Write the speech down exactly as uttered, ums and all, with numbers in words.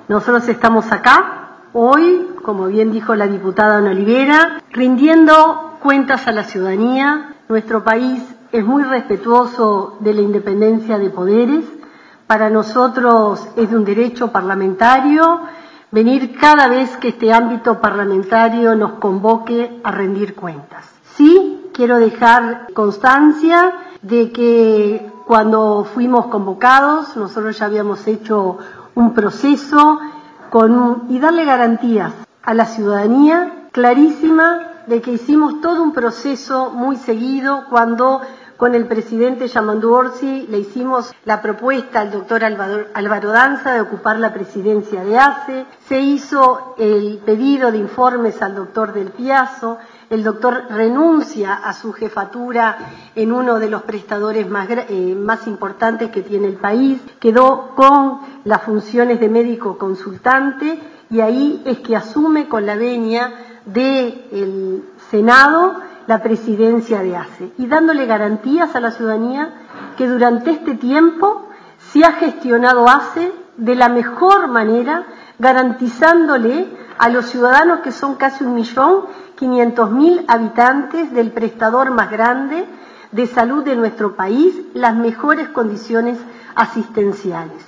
Nosotros estamos acá hoy, como bien dijo la diputada Ana Olivera, rindiendo cuentas a la ciudadanía. Nuestro país es muy respetuoso de la independencia de poderes. Para nosotros es de un derecho parlamentario venir cada vez que este ámbito parlamentario nos convoque a rendir cuentas. Sí, quiero dejar constancia de que cuando fuimos convocados, nosotros ya habíamos hecho un proceso con un, y darle garantías a la ciudadanía clarísima de que hicimos todo un proceso muy seguido cuando con el presidente Yamandu Orsi le hicimos la propuesta al doctor Álvaro, Álvaro Danza de ocupar la presidencia de A C E, se hizo el pedido de informes al doctor Del Piazzo, el doctor renuncia a su jefatura en uno de los prestadores más, eh, más importantes que tiene el país, quedó con las funciones de médico consultante y ahí es que asume con la venia del Senado la presidencia de A C E y dándole garantías a la ciudadanía que durante este tiempo se ha gestionado A C E de la mejor manera, garantizándole a los ciudadanos, que son casi un millón quinientos mil habitantes del prestador más grande de salud de nuestro país, las mejores condiciones asistenciales.